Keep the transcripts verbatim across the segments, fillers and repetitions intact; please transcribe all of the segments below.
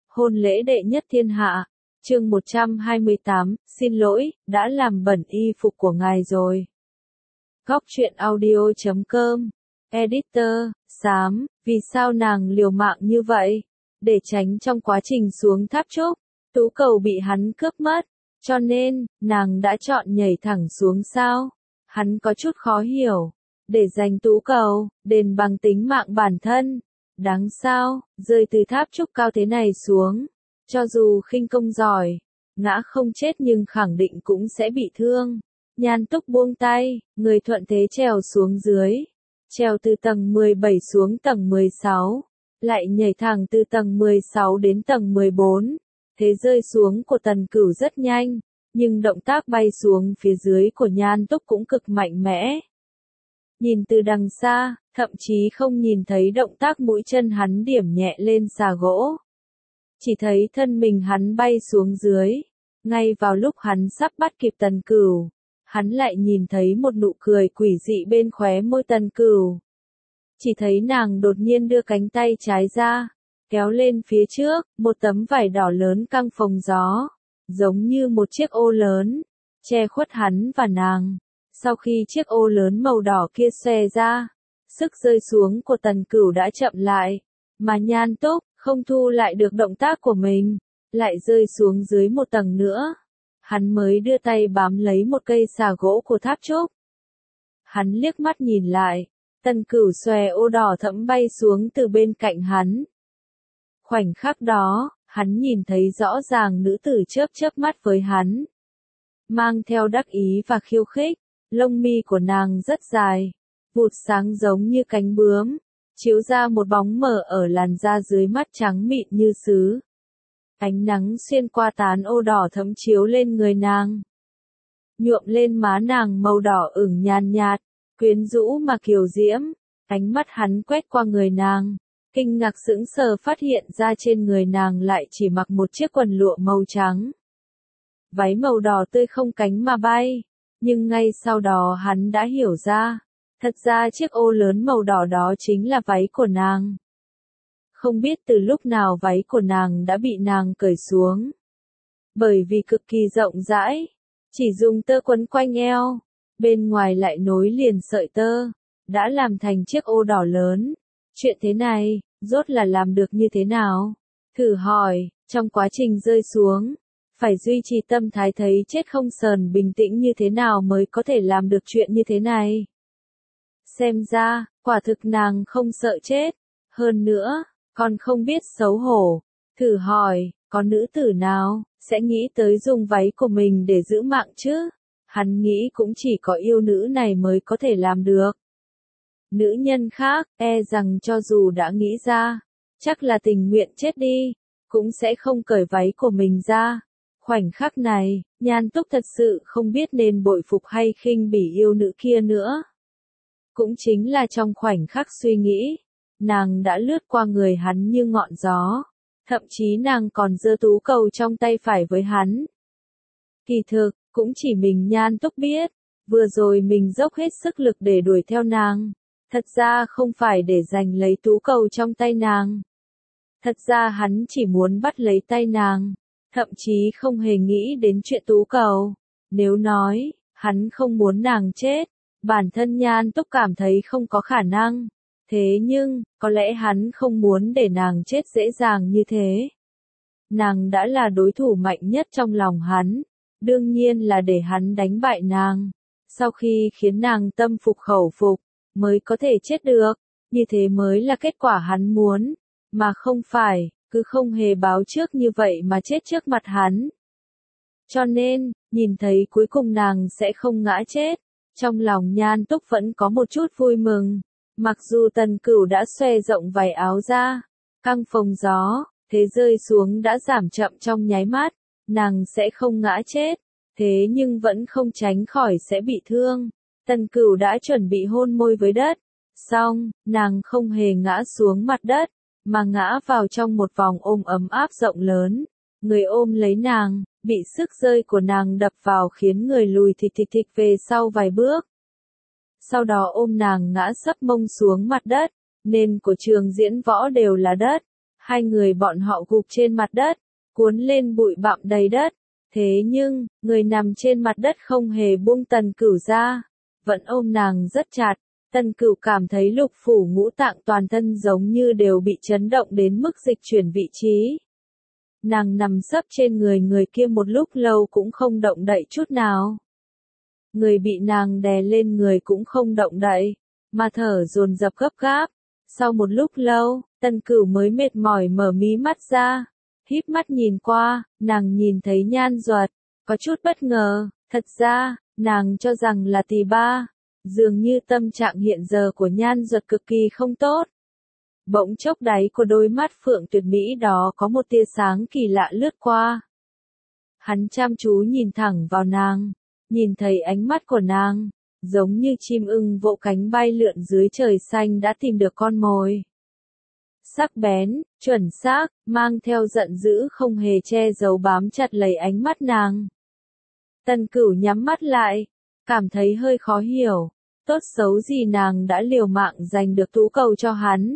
hôn lễ đệ nhất thiên hạ. Chương một trăm hai mươi tám, xin lỗi, đã làm bẩn y phục của ngài rồi. Góc truyện audio chấm com. Editor, xám, vì sao nàng liều mạng như vậy? Để tránh trong quá trình xuống tháp chúc, tú cầu bị hắn cướp mất, cho nên, nàng đã chọn nhảy thẳng xuống sao? Hắn có chút khó hiểu. Để giành tú cầu, đền bằng tính mạng bản thân. Đáng sao, rơi từ tháp trúc cao thế này xuống. Cho dù khinh công giỏi, ngã không chết nhưng khẳng định cũng sẽ bị thương. Nhan Túc buông tay, người thuận thế trèo xuống dưới. Trèo từ tầng mười bảy xuống tầng mười sáu. Lại nhảy thẳng từ tầng mười sáu đến tầng mười bốn. Thế rơi xuống của Tần Cửu rất nhanh, nhưng động tác bay xuống phía dưới của Nhan Túc cũng cực mạnh mẽ. Nhìn từ đằng xa, thậm chí không nhìn thấy động tác mũi chân hắn điểm nhẹ lên xà gỗ. Chỉ thấy thân mình hắn bay xuống dưới. Ngay vào lúc hắn sắp bắt kịp Tần Cửu, hắn lại nhìn thấy một nụ cười quỷ dị bên khóe môi Tần Cửu. Chỉ thấy nàng đột nhiên đưa cánh tay trái ra, kéo lên phía trước, một tấm vải đỏ lớn căng phồng gió, giống như một chiếc ô lớn, che khuất hắn và nàng. Sau khi chiếc ô lớn màu đỏ kia xòe ra, sức rơi xuống của Tần Cửu đã chậm lại, mà Nhan Túc không thu lại được động tác của mình, lại rơi xuống dưới một tầng nữa. Hắn mới đưa tay bám lấy một cây xà gỗ của tháp trúc. Hắn liếc mắt nhìn lại, Tần Cửu xòe ô đỏ thẫm bay xuống từ bên cạnh hắn. Khoảnh khắc đó, hắn nhìn thấy rõ ràng nữ tử chớp chớp mắt với hắn, mang theo đắc ý và khiêu khích. Lông mi của nàng rất dài, vụt sáng giống như cánh bướm, chiếu ra một bóng mờ ở làn da dưới mắt trắng mịn như sứ. Ánh nắng xuyên qua tán ô đỏ thẫm chiếu lên người nàng, nhuộm lên má nàng màu đỏ ửng nhàn nhạt, quyến rũ mà kiều diễm. Ánh mắt hắn quét qua người nàng, kinh ngạc sững sờ phát hiện ra trên người nàng lại chỉ mặc một chiếc quần lụa màu trắng. Váy màu đỏ tươi không cánh mà bay. Nhưng ngay sau đó hắn đã hiểu ra, thật ra chiếc ô lớn màu đỏ đó chính là váy của nàng. Không biết từ lúc nào váy của nàng đã bị nàng cởi xuống. Bởi vì cực kỳ rộng rãi, chỉ dùng tơ quấn quanh eo, bên ngoài lại nối liền sợi tơ, đã làm thành chiếc ô đỏ lớn. Chuyện thế này, rốt là làm được như thế nào? Thử hỏi, trong quá trình rơi xuống, phải duy trì tâm thái thấy chết không sờn bình tĩnh như thế nào mới có thể làm được chuyện như thế này. Xem ra, quả thực nàng không sợ chết. Hơn nữa, còn không biết xấu hổ. Thử hỏi, có nữ tử nào sẽ nghĩ tới dùng váy của mình để giữ mạng chứ? Hắn nghĩ cũng chỉ có yêu nữ này mới có thể làm được. Nữ nhân khác, e rằng cho dù đã nghĩ ra, chắc là tình nguyện chết đi, cũng sẽ không cởi váy của mình ra. Khoảnh khắc này, Nhan Túc thật sự không biết nên bội phục hay khinh bỉ yêu nữ kia nữa. Cũng chính là trong khoảnh khắc suy nghĩ, nàng đã lướt qua người hắn như ngọn gió. Thậm chí nàng còn giơ tú cầu trong tay phải với hắn. Kỳ thực, cũng chỉ mình Nhan Túc biết, vừa rồi mình dốc hết sức lực để đuổi theo nàng. Thật ra không phải để giành lấy tú cầu trong tay nàng. Thật ra hắn chỉ muốn bắt lấy tay nàng. Thậm chí không hề nghĩ đến chuyện tú cầu. Nếu nói, hắn không muốn nàng chết, bản thân Nhan Túc cảm thấy không có khả năng. Thế nhưng, có lẽ hắn không muốn để nàng chết dễ dàng như thế. Nàng đã là đối thủ mạnh nhất trong lòng hắn. Đương nhiên là để hắn đánh bại nàng. Sau khi khiến nàng tâm phục khẩu phục, mới có thể chết được. Như thế mới là kết quả hắn muốn. Mà không phải, cứ không hề báo trước như vậy mà chết trước mặt hắn. Cho nên, nhìn thấy cuối cùng nàng sẽ không ngã chết, trong lòng Nhan Túc vẫn có một chút vui mừng. Mặc dù Tần Cửu đã xòe rộng vải áo ra, căng phồng gió, thế rơi xuống đã giảm chậm trong nháy mắt, nàng sẽ không ngã chết, thế nhưng vẫn không tránh khỏi sẽ bị thương. Tần Cửu đã chuẩn bị hôn môi với đất, xong, nàng không hề ngã xuống mặt đất, mà ngã vào trong một vòng ôm ấm áp rộng lớn. Người ôm lấy nàng, bị sức rơi của nàng đập vào khiến người lùi thịch thịch thịch về sau vài bước. Sau đó ôm nàng ngã sấp mông xuống mặt đất, nền của trường diễn võ đều là đất. Hai người bọn họ gục trên mặt đất, cuốn lên bụi bặm đầy đất. Thế nhưng, người nằm trên mặt đất không hề buông Tần Cửu ra, vẫn ôm nàng rất chặt. Tần Cửu cảm thấy lục phủ ngũ tạng toàn thân giống như đều bị chấn động đến mức dịch chuyển vị trí. Nàng nằm sấp trên người người kia một lúc lâu cũng không động đậy chút nào. Người bị nàng đè lên người cũng không động đậy, mà thở dồn dập gấp gáp. Sau một lúc lâu, Tần Cửu mới mệt mỏi mở mí mắt ra, híp mắt nhìn qua, nàng nhìn thấy Nhan Duật, có chút bất ngờ, thật ra, nàng cho rằng là Tỳ Ba, dường như tâm trạng hiện giờ của Nhan Duật cực kỳ không tốt. Bỗng chốc đáy của đôi mắt phượng tuyệt mỹ đó có một tia sáng kỳ lạ lướt qua. Hắn chăm chú nhìn thẳng vào nàng, nhìn thấy ánh mắt của nàng, giống như chim ưng vỗ cánh bay lượn dưới trời xanh đã tìm được con mồi. Sắc bén, chuẩn xác, mang theo giận dữ không hề che giấu bám chặt lấy ánh mắt nàng. Tần Cửu nhắm mắt lại, cảm thấy hơi khó hiểu, tốt xấu gì nàng đã liều mạng giành được tú cầu cho hắn.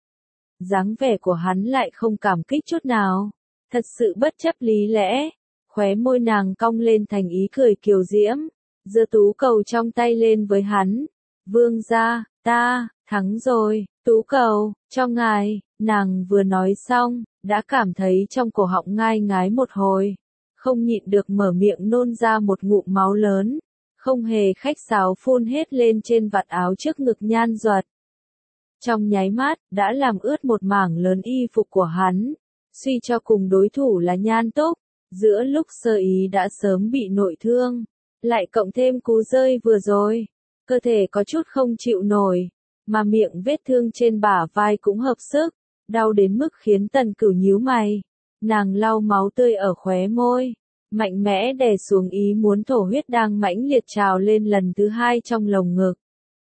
Dáng vẻ của hắn lại không cảm kích chút nào, thật sự bất chấp lý lẽ, khóe môi nàng cong lên thành ý cười kiều diễm, giơ tú cầu trong tay lên với hắn. Vương gia, ta, thắng rồi, tú cầu, cho ngài, nàng vừa nói xong, đã cảm thấy trong cổ họng ngai ngái một hồi, không nhịn được mở miệng nôn ra một ngụm máu lớn, không hề khách sáo phun hết lên trên vạt áo trước ngực Nhan Duật. Trong nháy mắt, đã làm ướt một mảng lớn y phục của hắn, suy cho cùng đối thủ là Nhan Túc, giữa lúc sơ ý đã sớm bị nội thương, lại cộng thêm cú rơi vừa rồi, cơ thể có chút không chịu nổi, mà miệng vết thương trên bả vai cũng hợp sức, đau đến mức khiến Tần Cửu nhíu mày. Nàng lau máu tươi ở khóe môi, mạnh mẽ đè xuống ý muốn thổ huyết đang mãnh liệt trào lên lần thứ hai trong lồng ngực.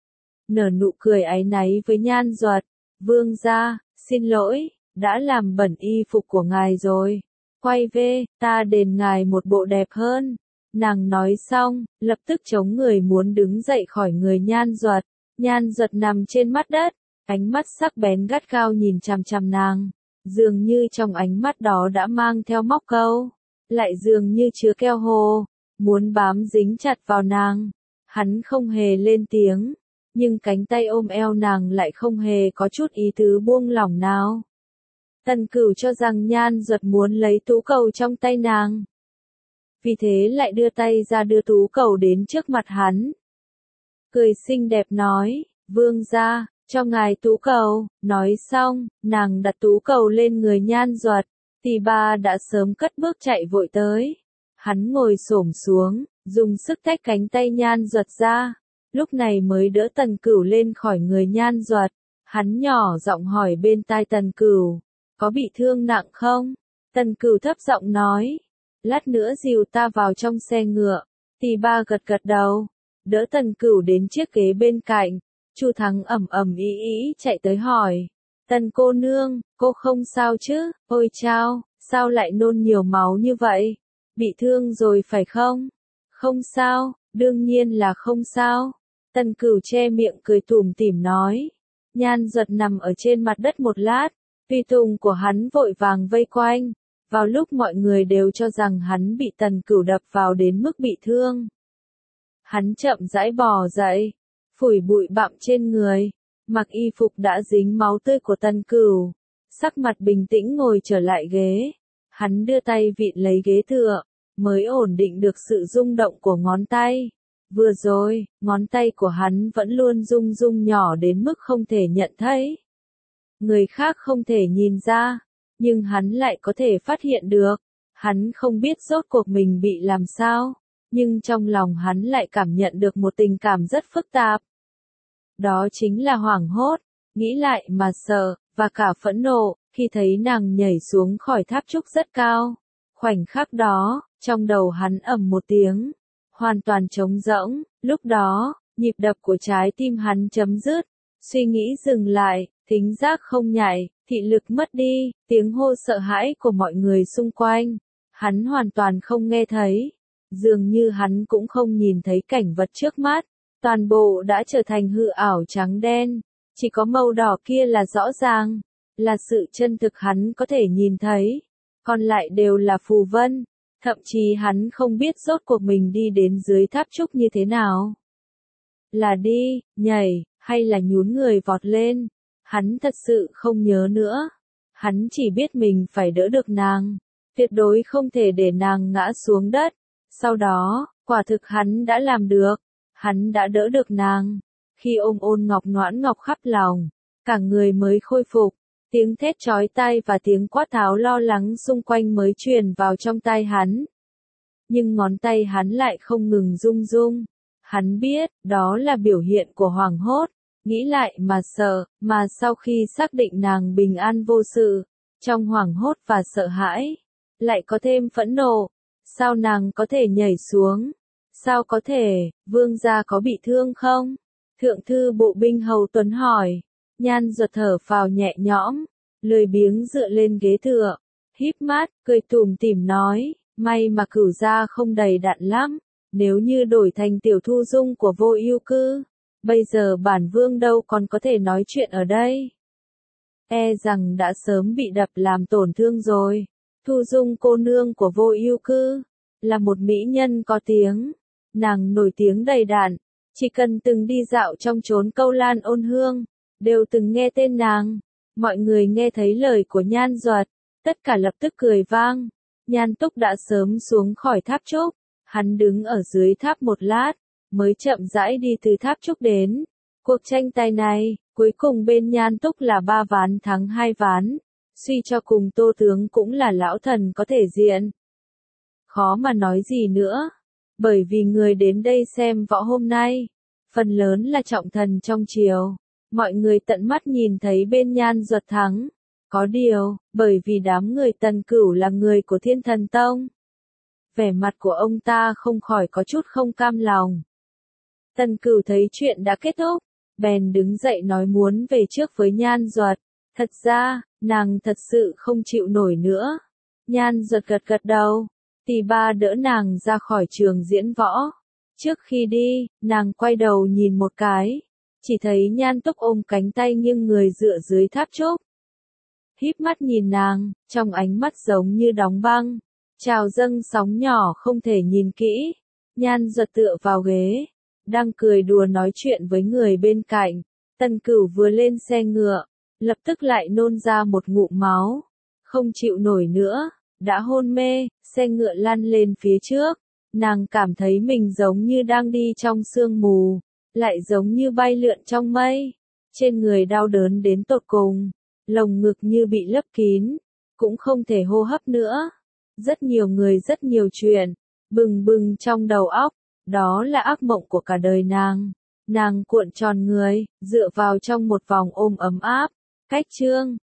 Nở nụ cười áy náy với Nhan Duật, vương gia, xin lỗi, đã làm bẩn y phục của ngài rồi. Quay về, ta đền ngài một bộ đẹp hơn. Nàng nói xong, lập tức chống người muốn đứng dậy khỏi người Nhan Duật. Nhan Duật nằm trên mặt đất, ánh mắt sắc bén gắt gao nhìn chằm chằm nàng, dường như trong ánh mắt đó đã mang theo móc câu, lại dường như chứa keo hồ, muốn bám dính chặt vào nàng. Hắn không hề lên tiếng, nhưng cánh tay ôm eo nàng lại không hề có chút ý tứ buông lỏng nào. Tần Cửu cho rằng Nhan Duật muốn lấy tú cầu trong tay nàng, vì thế lại đưa tay ra đưa tú cầu đến trước mặt hắn. Cười xinh đẹp nói, vương gia, cho ngài tú cầu. Nói xong, nàng đặt tú cầu lên người Nhan Duật. Tỳ Ba đã sớm cất bước chạy vội tới. Hắn ngồi xổm xuống, dùng sức tách cánh tay Nhan Duật ra, lúc này mới đỡ Tần Cửu lên khỏi người Nhan Duật. Hắn nhỏ giọng hỏi bên tai Tần Cửu, có bị thương nặng không? Tần Cửu thấp giọng nói, lát nữa dìu ta vào trong xe ngựa. Tỳ Ba gật gật đầu, đỡ Tần Cửu đến chiếc ghế bên cạnh. Chu Thắng ầm ầm ý ý chạy tới hỏi, Tần cô nương, cô không sao chứ? Ôi chao, sao lại nôn nhiều máu như vậy? Bị thương rồi phải không? Không sao, đương nhiên là không sao. Tần Cửu che miệng cười tủm tỉm nói. Nhan Duật nằm ở trên mặt đất một lát, tùy tùng của hắn vội vàng vây quanh. Vào lúc mọi người đều cho rằng hắn bị Tần Cửu đập vào đến mức bị thương, hắn chậm rãi bò dậy, phủi bụi bặm trên người, mặc y phục đã dính máu tươi của Tần Cửu, sắc mặt bình tĩnh ngồi trở lại ghế. Hắn đưa tay vịn lấy ghế tựa, mới ổn định được sự rung động của ngón tay. Vừa rồi, ngón tay của hắn vẫn luôn rung rung nhỏ đến mức không thể nhận thấy. Người khác không thể nhìn ra, nhưng hắn lại có thể phát hiện được. Hắn không biết rốt cuộc mình bị làm sao, nhưng trong lòng hắn lại cảm nhận được một tình cảm rất phức tạp. Đó chính là hoảng hốt, nghĩ lại mà sợ, và cả phẫn nộ, khi thấy nàng nhảy xuống khỏi tháp trúc rất cao. Khoảnh khắc đó, trong đầu hắn ầm một tiếng, hoàn toàn trống rỗng. Lúc đó, nhịp đập của trái tim hắn chấm dứt, suy nghĩ dừng lại, thính giác không nhạy, thị lực mất đi, tiếng hô sợ hãi của mọi người xung quanh, hắn hoàn toàn không nghe thấy. Dường như hắn cũng không nhìn thấy cảnh vật trước mắt, toàn bộ đã trở thành hư ảo trắng đen, chỉ có màu đỏ kia là rõ ràng, là sự chân thực hắn có thể nhìn thấy, còn lại đều là phù vân, thậm chí hắn không biết rốt cuộc mình đi đến dưới tháp trúc như thế nào. Là đi, nhảy, hay là nhún người vọt lên, hắn thật sự không nhớ nữa. Hắn chỉ biết mình phải đỡ được nàng, tuyệt đối không thể để nàng ngã xuống đất. Sau đó, quả thực hắn đã làm được, hắn đã đỡ được nàng. Khi ôm ôn ngọc noãn ngọc khắp lòng, cả người mới khôi phục, tiếng thét chói tai và tiếng quát tháo lo lắng xung quanh mới truyền vào trong tai hắn. Nhưng ngón tay hắn lại không ngừng rung rung. Hắn biết, đó là biểu hiện của hoảng hốt, nghĩ lại mà sợ, mà sau khi xác định nàng bình an vô sự, trong hoảng hốt và sợ hãi, lại có thêm phẫn nộ. Sao nàng có thể nhảy xuống? Sao có thể, vương gia có bị thương không? Thượng thư bộ binh Hầu Tuấn hỏi. Nhan Duật thở phào nhẹ nhõm, lười biếng dựa lên ghế tựa, híp mắt, cười tủm tỉm nói, may mà cửu gia không đầy đặn lắm, nếu như đổi thành tiểu thu dung của Vô Ưu Cư, bây giờ bản vương đâu còn có thể nói chuyện ở đây. E rằng đã sớm bị đập làm tổn thương rồi. Thu Dung cô nương của Vô Ưu Cư là một mỹ nhân có tiếng, nàng nổi tiếng đầy đặn, chỉ cần từng đi dạo trong chốn Câu Lan Ôn Hương, đều từng nghe tên nàng. Mọi người nghe thấy lời của Nhan Duật, tất cả lập tức cười vang. Nhan Túc đã sớm xuống khỏi tháp trúc, hắn đứng ở dưới tháp một lát, mới chậm rãi đi từ tháp trúc đến. Cuộc tranh tài này, cuối cùng bên Nhan Túc là ba ván thắng hai ván, suy cho cùng Tô tướng cũng là lão thần có thể diện. Khó mà nói gì nữa, bởi vì người đến đây xem võ hôm nay, phần lớn là trọng thần trong triều, mọi người tận mắt nhìn thấy bên Nhan Duật thắng. Có điều, bởi vì đám người Tần Cửu là người của Thiên Thần Tông, vẻ mặt của ông ta không khỏi có chút không cam lòng. Tần Cửu thấy chuyện đã kết thúc, bèn đứng dậy nói muốn về trước với Nhan Duật. Thật ra, nàng thật sự không chịu nổi nữa. Nhan Duật gật gật đầu, tỷ ba đỡ nàng ra khỏi trường diễn võ. Trước khi đi, nàng quay đầu nhìn một cái, chỉ thấy Nhan Túc ôm cánh tay nghiêng người dựa dưới tháp trúc. Híp mắt nhìn nàng, trong ánh mắt giống như đóng băng, trào dâng sóng nhỏ không thể nhìn kỹ. Nhan Duật tựa vào ghế, đang cười đùa nói chuyện với người bên cạnh. Tần Cửu vừa lên xe ngựa, lập tức lại nôn ra một ngụm máu, không chịu nổi nữa, đã hôn mê. Xe ngựa lăn lên phía trước, nàng cảm thấy mình giống như đang đi trong sương mù, lại giống như bay lượn trong mây, trên người đau đớn đến tột cùng, lồng ngực như bị lấp kín, cũng không thể hô hấp nữa. Rất nhiều người rất nhiều chuyện, bừng bừng trong đầu óc, đó là ác mộng của cả đời nàng. Nàng cuộn tròn người, dựa vào trong một vòng ôm ấm áp, cách chương.